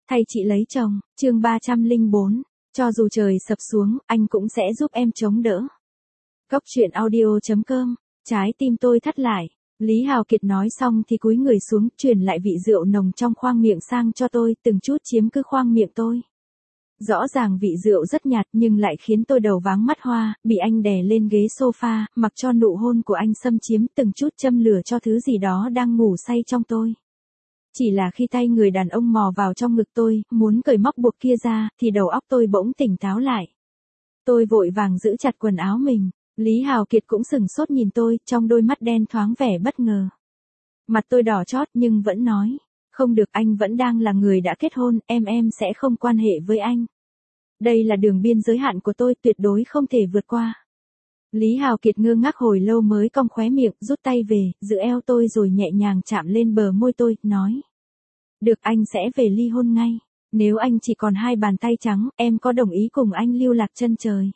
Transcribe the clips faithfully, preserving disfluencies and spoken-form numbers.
Thay chị lấy chồng, chương ba trăm lẻ bốn. Cho dù trời sập xuống, anh cũng sẽ giúp em chống đỡ. Cốc truyện audio chấm com. Trái tim tôi thắt lại. Lý Hào Kiệt nói xong thì cúi người xuống, truyền lại vị rượu nồng trong khoang miệng sang cho tôi, từng chút chiếm cứ khoang miệng tôi. Rõ ràng vị rượu rất nhạt nhưng lại khiến tôi đầu váng mắt hoa, bị anh đè lên ghế sofa, mặc cho nụ hôn của anh xâm chiếm, từng chút châm lửa cho thứ gì đó đang ngủ say trong tôi. Chỉ là khi tay người đàn ông mò vào trong ngực tôi, muốn cởi móc buộc kia ra, thì đầu óc tôi bỗng tỉnh táo lại. Tôi vội vàng giữ chặt quần áo mình. Lý Hào Kiệt cũng sửng sốt nhìn tôi, trong đôi mắt đen thoáng vẻ bất ngờ. Mặt tôi đỏ chót nhưng vẫn nói, không được, anh vẫn đang là người đã kết hôn, em em sẽ không quan hệ với anh. Đây là đường biên giới hạn của tôi, tuyệt đối không thể vượt qua. Lý Hào Kiệt ngơ ngác hồi lâu mới cong khóe miệng, rút tay về, giữ eo tôi rồi nhẹ nhàng chạm lên bờ môi tôi, nói. Được, anh sẽ về ly hôn ngay. Nếu anh chỉ còn hai bàn tay trắng, em có đồng ý cùng anh lưu lạc chân trời?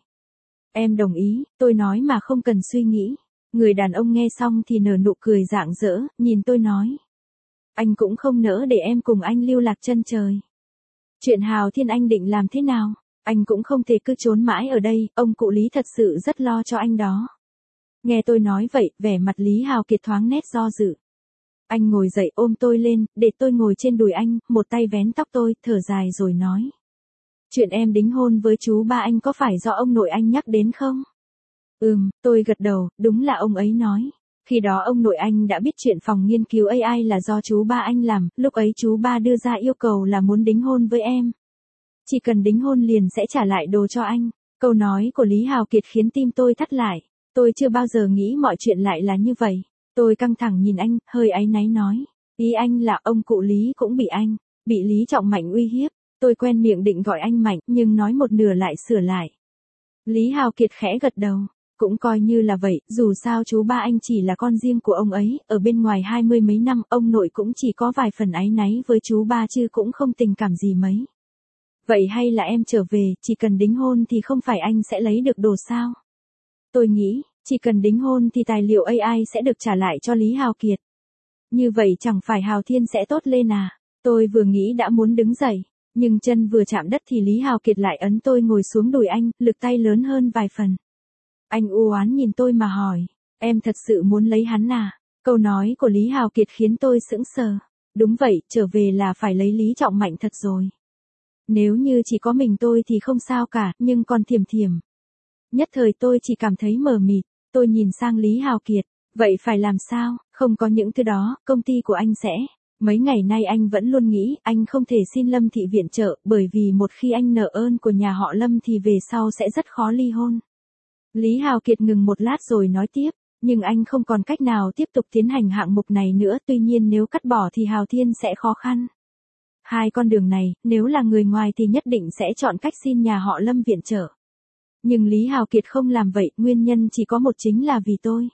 Em đồng ý, tôi nói mà không cần suy nghĩ. Người đàn ông nghe xong thì nở nụ cười rạng rỡ, nhìn tôi nói. Anh cũng không nỡ để em cùng anh lưu lạc chân trời. Chuyện Hào Thiên anh định làm thế nào? Anh cũng không thể cứ trốn mãi ở đây, ông cụ Lý thật sự rất lo cho anh đó. Nghe tôi nói vậy, vẻ mặt Lý Hào Kiệt thoáng nét do dự. Anh ngồi dậy ôm tôi lên, để tôi ngồi trên đùi anh, một tay vén tóc tôi, thở dài rồi nói. Chuyện em đính hôn với chú ba anh có phải do ông nội anh nhắc đến không? Ừm, tôi gật đầu, đúng là ông ấy nói. Khi đó ông nội anh đã biết chuyện phòng nghiên cứu a i là do chú ba anh làm, lúc ấy chú ba đưa ra yêu cầu là muốn đính hôn với em. Chỉ cần đính hôn liền sẽ trả lại đồ cho anh. Câu nói của Lý Hào Kiệt khiến tim tôi thắt lại. Tôi chưa bao giờ nghĩ mọi chuyện lại là như vậy. Tôi căng thẳng nhìn anh, hơi áy náy nói. Ý anh là ông cụ Lý cũng bị anh, bị Lý Trọng Mạnh uy hiếp. Tôi quen miệng định gọi anh Mạnh, nhưng nói một nửa lại sửa lại. Lý Hào Kiệt khẽ gật đầu. Cũng coi như là vậy, dù sao chú ba anh chỉ là con riêng của ông ấy, ở bên ngoài hai mươi mấy năm, ông nội cũng chỉ có vài phần áy náy với chú ba chứ cũng không tình cảm gì mấy. Vậy hay là em trở về, chỉ cần đính hôn thì không phải anh sẽ lấy được đồ sao? Tôi nghĩ, chỉ cần đính hôn thì tài liệu a i sẽ được trả lại cho Lý Hào Kiệt. Như vậy chẳng phải Hào Thiên sẽ tốt lên à? Tôi vừa nghĩ đã muốn đứng dậy, nhưng chân vừa chạm đất thì Lý Hào Kiệt lại ấn tôi ngồi xuống đùi anh, lực tay lớn hơn vài phần. Anh u oán nhìn tôi mà hỏi, em thật sự muốn lấy hắn à? Câu nói của Lý Hào Kiệt khiến tôi sững sờ. Đúng vậy, trở về là phải lấy Lý Trọng Mạnh thật rồi. Nếu như chỉ có mình tôi thì không sao cả, nhưng còn Thiểm Thiểm. Nhất thời tôi chỉ cảm thấy mờ mịt, tôi nhìn sang Lý Hào Kiệt, vậy phải làm sao? Không có những thứ đó, công ty của anh sẽ. Mấy ngày nay anh vẫn luôn nghĩ anh không thể xin Lâm Thị viện trợ, bởi vì một khi anh nợ ơn của nhà họ Lâm thì về sau sẽ rất khó ly hôn. Lý Hào Kiệt ngừng một lát rồi nói tiếp, nhưng anh không còn cách nào tiếp tục tiến hành hạng mục này nữa, tuy nhiên nếu cắt bỏ thì Hào Thiên sẽ khó khăn. Hai con đường này, nếu là người ngoài thì nhất định sẽ chọn cách xin nhà họ Lâm viện trợ. Nhưng Lý Hào Kiệt không làm vậy, nguyên nhân chỉ có một, chính là vì tôi.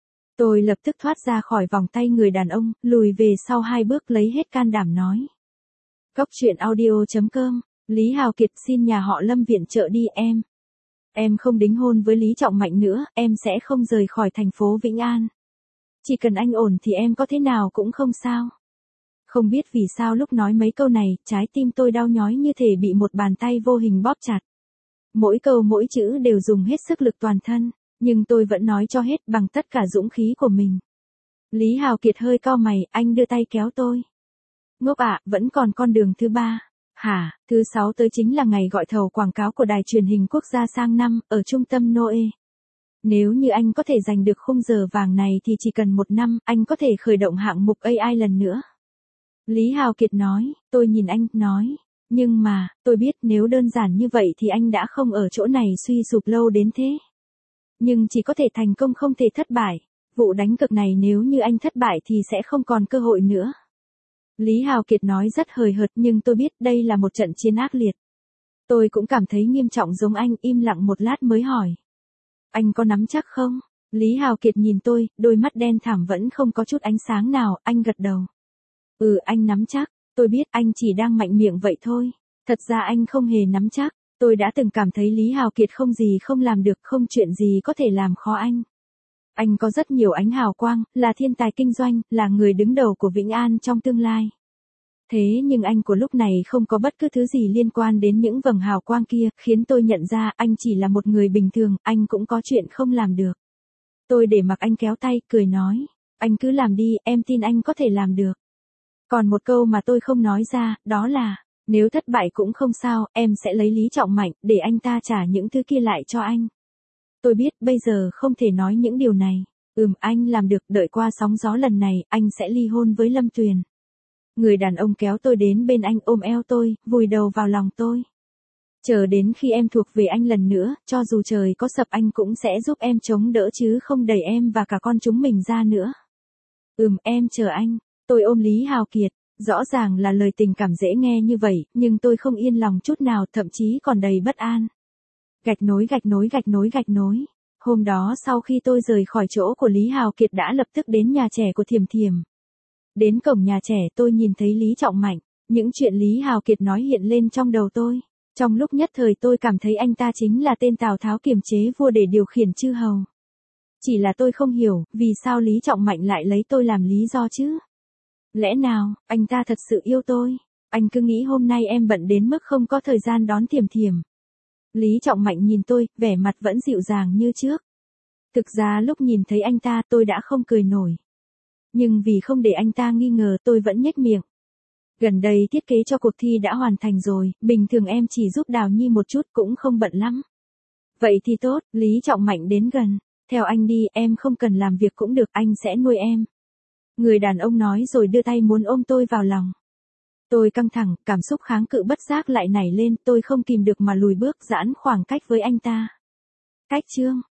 Tôi lập tức thoát ra khỏi vòng tay người đàn ông, lùi về sau hai bước lấy hết can đảm nói. Cốc truyện audio chấm com, Lý Hào Kiệt xin nhà họ Lâm viện trợ đi em. Em không đính hôn với Lý Trọng Mạnh nữa, em sẽ không rời khỏi thành phố Vĩnh An. Chỉ cần anh ổn thì em có thế nào cũng không sao. Không biết vì sao lúc nói mấy câu này, trái tim tôi đau nhói như thể bị một bàn tay vô hình bóp chặt. Mỗi câu mỗi chữ đều dùng hết sức lực toàn thân, nhưng tôi vẫn nói cho hết bằng tất cả dũng khí của mình. Lý Hào Kiệt hơi cau mày, anh đưa tay kéo tôi. Ngốc ạ, vẫn còn con đường thứ ba. Hả, thứ sáu tới chính là ngày gọi thầu quảng cáo của đài truyền hình quốc gia sang năm, ở trung tâm Noe. Nếu như anh có thể giành được khung giờ vàng này thì chỉ cần một năm, anh có thể khởi động hạng mục a i lần nữa. Lý Hào Kiệt nói, tôi nhìn anh, nói, nhưng mà, tôi biết nếu đơn giản như vậy thì anh đã không ở chỗ này suy sụp lâu đến thế. Nhưng chỉ có thể thành công không thể thất bại, vụ đánh cược này nếu như anh thất bại thì sẽ không còn cơ hội nữa. Lý Hào Kiệt nói rất hời hợt nhưng tôi biết đây là một trận chiến ác liệt. Tôi cũng cảm thấy nghiêm trọng giống anh, im lặng một lát mới hỏi. Anh có nắm chắc không? Lý Hào Kiệt nhìn tôi, đôi mắt đen thẳm vẫn không có chút ánh sáng nào, anh gật đầu. Ừ, anh nắm chắc, tôi biết anh chỉ đang mạnh miệng vậy thôi. Thật ra anh không hề nắm chắc, tôi đã từng cảm thấy Lý Hào Kiệt không gì không làm được, không chuyện gì có thể làm khó anh. Anh có rất nhiều ánh hào quang, là thiên tài kinh doanh, là người đứng đầu của Vĩnh An trong tương lai. Thế nhưng anh của lúc này không có bất cứ thứ gì liên quan đến những vầng hào quang kia, khiến tôi nhận ra anh chỉ là một người bình thường, anh cũng có chuyện không làm được. Tôi để mặc anh kéo tay, cười nói, anh cứ làm đi, em tin anh có thể làm được. Còn một câu mà tôi không nói ra, đó là, nếu thất bại cũng không sao, em sẽ lấy Lý Trọng Mạnh, để anh ta trả những thứ kia lại cho anh. Tôi biết, bây giờ không thể nói những điều này. Ừm, anh làm được, đợi qua sóng gió lần này, anh sẽ ly hôn với Lâm Tuyền. Người đàn ông kéo tôi đến bên anh, ôm eo tôi, vùi đầu vào lòng tôi. Chờ đến khi em thuộc về anh lần nữa, cho dù trời có sập anh cũng sẽ giúp em chống đỡ chứ không đẩy em và cả con chúng mình ra nữa. Ừm, em chờ anh. Tôi ôm Lý Hào Kiệt. Rõ ràng là lời tình cảm dễ nghe như vậy, nhưng tôi không yên lòng chút nào, thậm chí còn đầy bất an. Gạch nối gạch nối gạch nối gạch nối. Hôm đó sau khi tôi rời khỏi chỗ của Lý Hào Kiệt đã lập tức đến nhà trẻ của Thiểm Thiểm. Đến cổng nhà trẻ tôi nhìn thấy Lý Trọng Mạnh, những chuyện Lý Hào Kiệt nói hiện lên trong đầu tôi. Trong lúc nhất thời tôi cảm thấy anh ta chính là tên Tào Tháo kiềm chế vua để điều khiển chư hầu. Chỉ là tôi không hiểu, vì sao Lý Trọng Mạnh lại lấy tôi làm lý do chứ? Lẽ nào, anh ta thật sự yêu tôi? Anh cứ nghĩ hôm nay em bận đến mức không có thời gian đón Thiểm Thiểm. Lý Trọng Mạnh nhìn tôi, vẻ mặt vẫn dịu dàng như trước. Thực ra lúc nhìn thấy anh ta tôi đã không cười nổi. Nhưng vì không để anh ta nghi ngờ tôi vẫn nhếch miệng. Gần đây thiết kế cho cuộc thi đã hoàn thành rồi, bình thường em chỉ giúp Đào Nhi một chút cũng không bận lắm. Vậy thì tốt, Lý Trọng Mạnh đến gần. Theo anh đi, em không cần làm việc cũng được, anh sẽ nuôi em. Người đàn ông nói rồi đưa tay muốn ôm tôi vào lòng. Tôi căng thẳng, cảm xúc kháng cự bất giác lại nảy lên, tôi không kìm được mà lùi bước giãn khoảng cách với anh ta. Cách chương